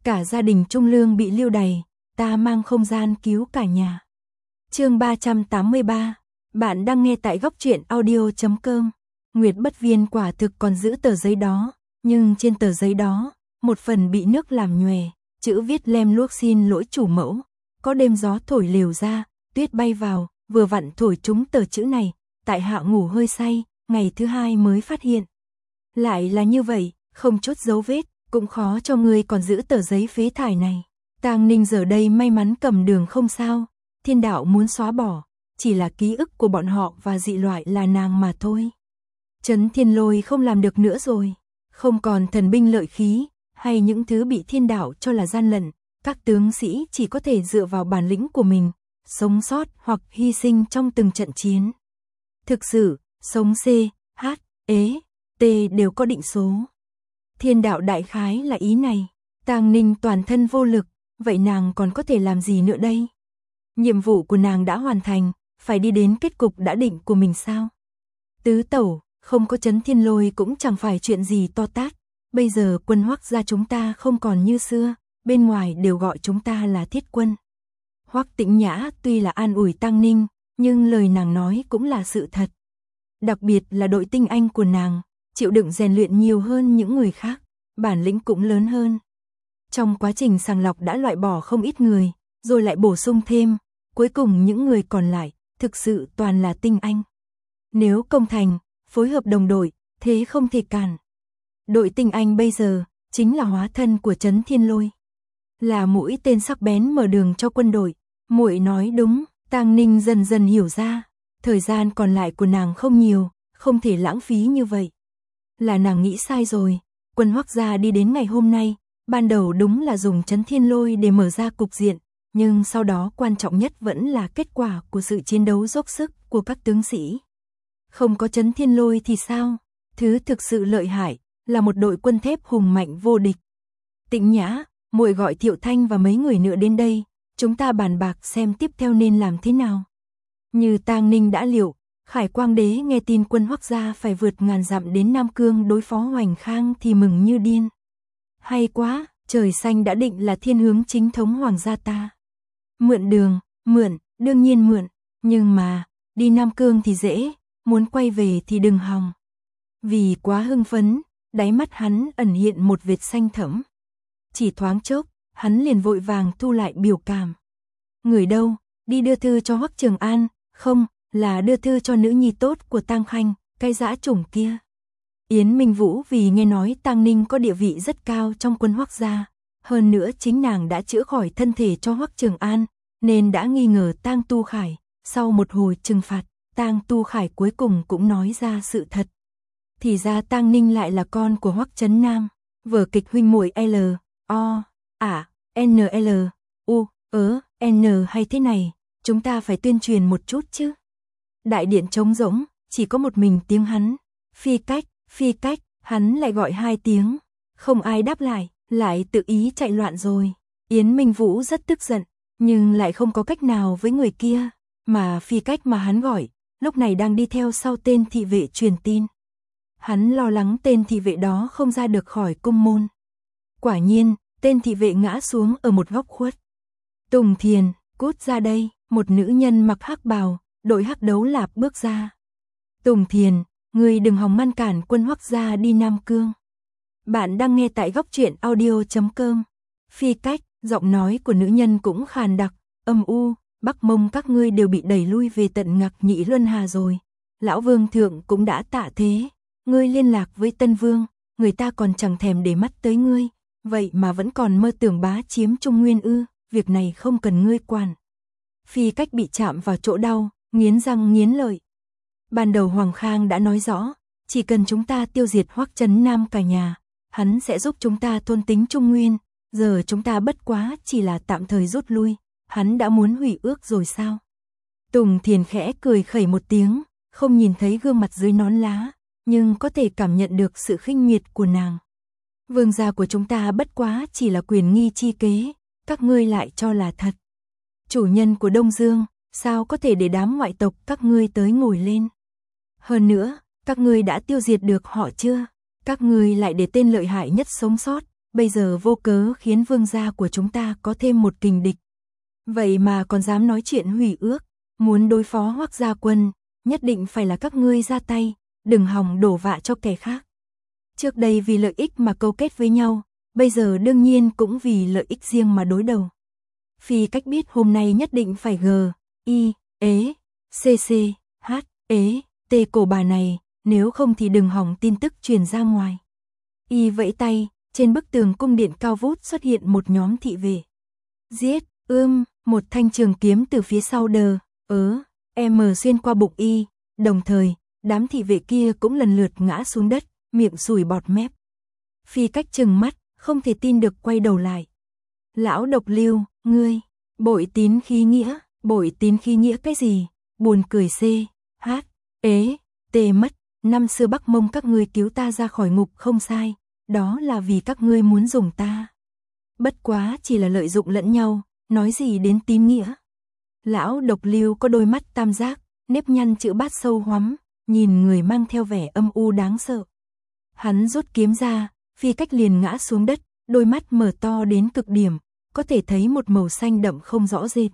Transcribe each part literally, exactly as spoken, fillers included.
Cả gia đình Trung Lương bị lưu đày, ta mang không gian cứu cả nhà. Chương ba trăm tám mươi ba. Bạn đang nghe tại góc truyện audio chấm com. Nguyệt Bất Viên quả thực còn giữ tờ giấy đó, nhưng trên tờ giấy đó, một phần bị nước làm nhòe, chữ viết lem luốc xin lỗi chủ mẫu. Có đêm gió thổi lều ra, tuyết bay vào, vừa vặn thổi trúng tờ chữ này, tại hạ ngủ hơi say, ngày thứ hai mới phát hiện. Lại là như vậy, không chút dấu vết, cũng khó cho ngươi còn giữ tờ giấy phế thải này. Tang Ninh giờ đây may mắn cầm đường không sao, thiên đạo muốn xóa bỏ, chỉ là ký ức của bọn họ và dị loại là nàng mà thôi. Trấn Thiên Lôi không làm được nữa rồi, không còn thần binh lợi khí, hay những thứ bị thiên đạo cho là gian lận, các tướng sĩ chỉ có thể dựa vào bản lĩnh của mình, sống sót hoặc hy sinh trong từng trận chiến. Thực sự, sống C, H, ế, T đều có định số. Thiên đạo đại khái là ý này, Tang Ninh toàn thân vô lực, vậy nàng còn có thể làm gì nữa đây? Nhiệm vụ của nàng đã hoàn thành, phải đi đến kết cục đã định của mình sao? Tứ tẩu, không có Trấn Thiên Lôi cũng chẳng phải chuyện gì to tát, bây giờ quân Hoắc gia chúng ta không còn như xưa, bên ngoài đều gọi chúng ta là thiết quân. Hoắc Tĩnh Nhã tuy là an ủi Tang Ninh, nhưng lời nàng nói cũng là sự thật. Đặc biệt là đội tinh anh của nàng, chịu đựng rèn luyện nhiều hơn những người khác, bản lĩnh cũng lớn hơn. Trong quá trình sàng lọc đã loại bỏ không ít người, rồi lại bổ sung thêm, cuối cùng những người còn lại, thực sự toàn là tinh anh. Nếu công thành, phối hợp đồng đội, thế không thể cản. Đội tinh anh bây giờ, chính là hóa thân của Trấn Thiên Lôi. Là mũi tên sắc bén mở đường cho quân đội, muội nói đúng, Tang Ninh dần dần hiểu ra, thời gian còn lại của nàng không nhiều, không thể lãng phí như vậy. Là nàng nghĩ sai rồi, quân Hoắc gia đi đến ngày hôm nay, ban đầu đúng là dùng Trấn Thiên Lôi để mở ra cục diện, nhưng sau đó quan trọng nhất vẫn là kết quả của sự chiến đấu dốc sức của các tướng sĩ. Không có Trấn Thiên Lôi thì sao? Thứ thực sự lợi hại là một đội quân thép hùng mạnh vô địch. Tĩnh Nhã, muội gọi Thiệu Thanh và mấy người nữa đến đây, chúng ta bàn bạc xem tiếp theo nên làm thế nào. Như Tang Ninh đã liệu, Khải Quang Đế nghe tin quân Hoắc gia phải vượt ngàn dặm đến Nam Cương đối phó Hoành Khang thì mừng như điên. Hay quá, trời xanh đã định là thiên hướng chính thống hoàng gia ta. Mượn đường, mượn, đương nhiên mượn, nhưng mà, đi Nam Cương thì dễ, muốn quay về thì đừng hòng. Vì quá hưng phấn, đáy mắt hắn ẩn hiện một vệt xanh thẫm. Chỉ thoáng chốc, hắn liền vội vàng thu lại biểu cảm. Người đâu, đi đưa thư cho Hoắc Trường An, không, là đưa thư cho nữ nhi tốt của Tang Khanh, cái dã chủng kia. Yến Minh Vũ vì nghe nói Tang Ninh có địa vị rất cao trong quân Hoắc gia, hơn nữa chính nàng đã chữa khỏi thân thể cho Hoắc Trường An, nên đã nghi ngờ Tang Tu Khải, sau một hồi trừng phạt, Tang Tu Khải cuối cùng cũng nói ra sự thật. Thì ra Tang Ninh lại là con của Hoắc Trấn Nam, vở kịch huynh muội L, O, A, N L, U, ớ, N hay thế này, chúng ta phải tuyên truyền một chút chứ. Đại điện trống rỗng, chỉ có một mình tiếng hắn, Phi Cách, Phi Cách, hắn lại gọi hai tiếng, không ai đáp lại, lại tự ý chạy loạn rồi. Yến Minh Vũ rất tức giận, nhưng lại không có cách nào với người kia, mà Phi Cách mà hắn gọi, lúc này đang đi theo sau tên thị vệ truyền tin. Hắn lo lắng tên thị vệ đó không ra được khỏi cung môn. Quả nhiên, tên thị vệ ngã xuống ở một góc khuất. Tùng Thiền, cút ra đây, một nữ nhân mặc hắc bào, đội hắc đấu lạp bước ra. Tùng Thiền, ngươi đừng hòng ngăn cản quân Hoắc gia đi Nam Cương. Bạn đang nghe tại góc truyện audio chấm com. Phi Cách, giọng nói của nữ nhân cũng khàn đặc, âm u, Bắc Mông các ngươi đều bị đẩy lui về tận Ngạc Nhĩ Luân Hà rồi. Lão Vương thượng cũng đã tạ thế, ngươi liên lạc với Tân Vương, người ta còn chẳng thèm để mắt tới ngươi, vậy mà vẫn còn mơ tưởng bá chiếm Trung Nguyên ư, việc này không cần ngươi quản. Phi Cách bị chạm vào chỗ đau, nghiến răng nghiến lợi. Ban đầu Hoàng Khang đã nói rõ, chỉ cần chúng ta tiêu diệt Hoắc Trấn Nam cả nhà, hắn sẽ giúp chúng ta thôn tính Trung Nguyên, giờ chúng ta bất quá chỉ là tạm thời rút lui, hắn đã muốn hủy ước rồi sao? Tùng Thiền khẽ cười khẩy một tiếng, không nhìn thấy gương mặt dưới nón lá, nhưng có thể cảm nhận được sự khinh miệt của nàng. Vương gia của chúng ta bất quá chỉ là quyền nghi chi kế, các ngươi lại cho là thật. Chủ nhân của Đông Dương, sao có thể để đám ngoại tộc các ngươi tới ngồi lên? Hơn nữa, các ngươi đã tiêu diệt được họ chưa? Các ngươi lại để tên lợi hại nhất sống sót, bây giờ vô cớ khiến vương gia của chúng ta có thêm một kình địch. Vậy mà còn dám nói chuyện hủy ước, muốn đối phó Hoắc gia quân, nhất định phải là các ngươi ra tay, đừng hòng đổ vạ cho kẻ khác. Trước đây vì lợi ích mà câu kết với nhau, bây giờ đương nhiên cũng vì lợi ích riêng mà đối đầu. Phi Cách biết hôm nay nhất định phải g, i, ế, cc, h, ế, t cổ bà này, nếu không thì đừng hỏng tin tức truyền ra ngoài. Y vẫy tay, trên bức tường cung điện cao vút xuất hiện một nhóm thị vệ. Giết, ưm, một thanh trường kiếm từ phía sau đờ, ớ, em xuyên qua bụng Y, đồng thời, đám thị vệ kia cũng lần lượt ngã xuống đất, miệng sùi bọt mép. Phi Cách trừng mắt, không thể tin được quay đầu lại. Lão Độc Lưu, ngươi, bội tín khí nghĩa, bội tín khí nghĩa cái gì? Buồn cười c, h, ế, t mất, năm xưa Bắc Mông các ngươi cứu ta ra khỏi ngục không sai, đó là vì các ngươi muốn dùng ta. Bất quá chỉ là lợi dụng lẫn nhau, nói gì đến tín nghĩa. Lão Độc Lưu có đôi mắt tam giác, nếp nhăn chữ bát sâu hoắm, nhìn người mang theo vẻ âm u đáng sợ. Hắn rút kiếm ra, Phi Cách liền ngã xuống đất, đôi mắt mở to đến cực điểm, có thể thấy một màu xanh đậm không rõ rệt.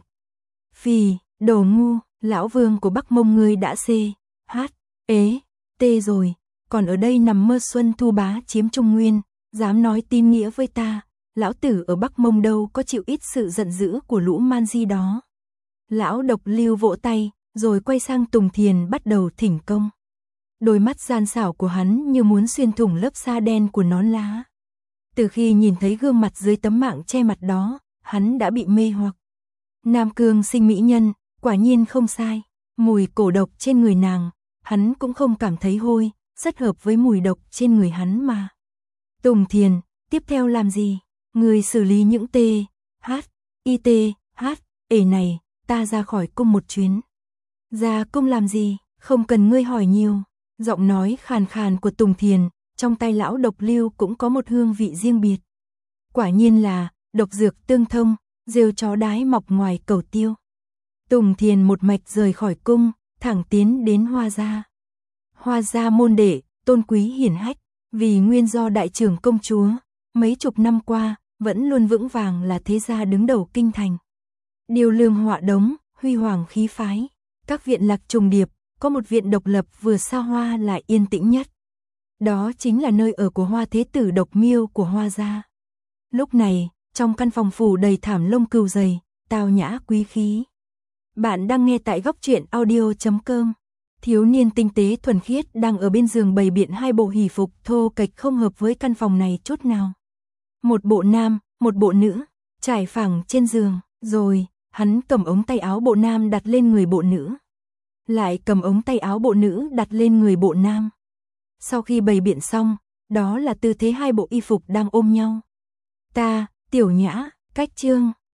Phi, đồ ngu, lão vương của Bắc Mông ngươi đã c, h, ế, t rồi, còn ở đây nằm mơ Xuân Thu Bá chiếm Trung Nguyên, dám nói tín nghĩa với ta, lão tử ở Bắc Mông đâu có chịu ít sự giận dữ của lũ man di đó. Lão Độc Lưu vỗ tay, rồi quay sang Tùng Thiền bắt đầu thỉnh công. Đôi mắt gian xảo của hắn như muốn xuyên thủng lớp sa đen của nón lá. Từ khi nhìn thấy gương mặt dưới tấm mạng che mặt đó, hắn đã bị mê hoặc. Nam Cương sinh mỹ nhân, quả nhiên không sai. Mùi cổ độc trên người nàng, hắn cũng không cảm thấy hôi, rất hợp với mùi độc trên người hắn mà. Tùng Thiền, tiếp theo làm gì? Người xử lý những t, h, it, h, ể này, ta ra khỏi cung một chuyến. Ra cung làm gì? Không cần ngươi hỏi nhiều. Giọng nói khàn khàn của Tùng Thiền, trong tay lão Độc Lưu cũng có một hương vị riêng biệt. Quả nhiên là, độc dược tương thông, rêu chó đái mọc ngoài cầu tiêu. Tùng Thiền một mạch rời khỏi cung, thẳng tiến đến Hoa gia. Hoa gia môn đệ, tôn quý hiển hách, vì nguyên do đại trưởng công chúa, mấy chục năm qua, vẫn luôn vững vàng là thế gia đứng đầu kinh thành. Điêu lương họa đống, huy hoàng khí phái, các viện lạc trùng điệp, có một viện độc lập vừa xa hoa lại yên tĩnh nhất. Đó chính là nơi ở của Hoa Thế Tử Độc Miêu của Hoa gia. Lúc này, trong căn phòng phủ đầy thảm lông cừu dày, tao nhã quý khí. Bạn đang nghe tại góc truyện audio chấm com. Thiếu niên tinh tế thuần khiết đang ở bên giường bày biện hai bộ hỷ phục thô kệch không hợp với căn phòng này chút nào. Một bộ nam, một bộ nữ, trải phẳng trên giường, rồi, hắn cầm ống tay áo bộ nam đặt lên người bộ nữ. Lại cầm ống tay áo bộ nữ đặt lên người bộ nam. Sau khi bày biện xong, đó là tư thế hai bộ y phục đang ôm nhau. Ta, Tiểu Nhã, Cách Trương,